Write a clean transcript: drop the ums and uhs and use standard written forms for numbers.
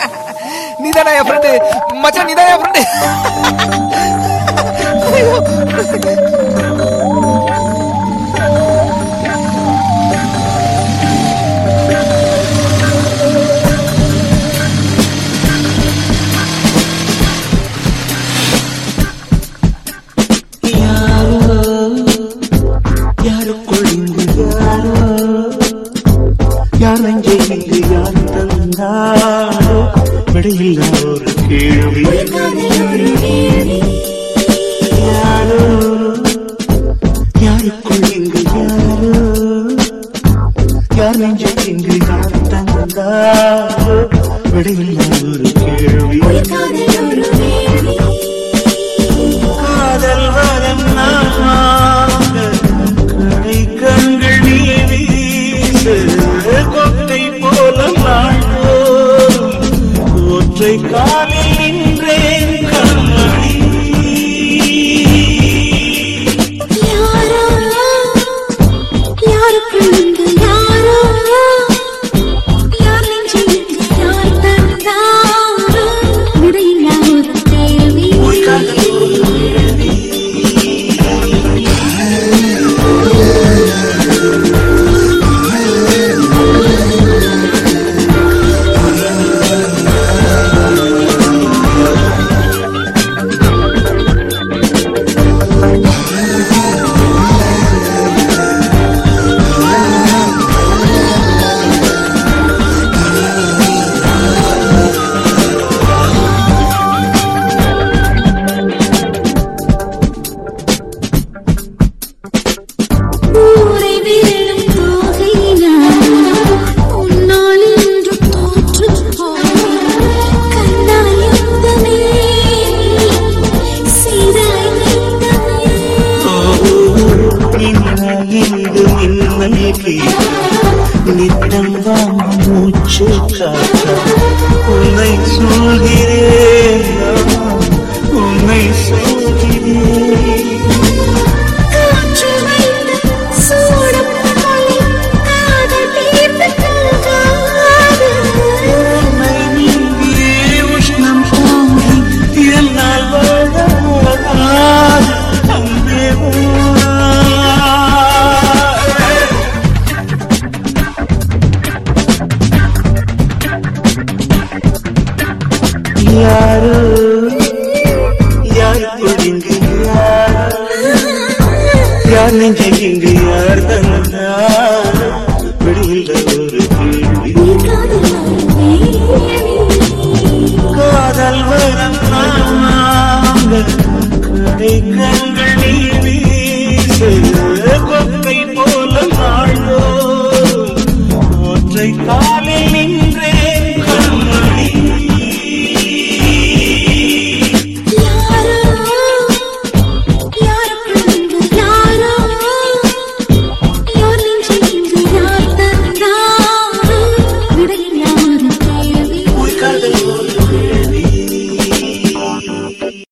நீதானா என் friend மச்சான், நீதான் என் friend. யார் நெஞ்சை இங்கு யார் தந்தாரோ விடையில்லா ஒரு கேள்வி. யாரோ யாருக்குள் இங்கு யாரோ யார் நெஞ்சை இங்கு யார் தந்தாரோ விடையில்லா ஒரு கேள்வி. காதல் வரம் நாமாக கடை கண்கள் நீ வீசு கொட்டை போல ஒற்றை காலில் நின்றேன் கண்மணி. யாரோ யாருக்குள் இங்கு யாரோ யார் நெஞ்சில் இங்கு யார் தந்தாரோ விடையில்லா ஒரு கேள்வி. நித்தம் வாங்க மூச்சு காக்க உன்னை சொல்கிறேன், உன்னை சொல்கிறேன். உஷ்ணம் தாங்கி என்னால் வாழாது அன்பே. யாரோ யாருக்குள் இங்கு யார் நெஞ்சை இங்கு யார் தந்தார்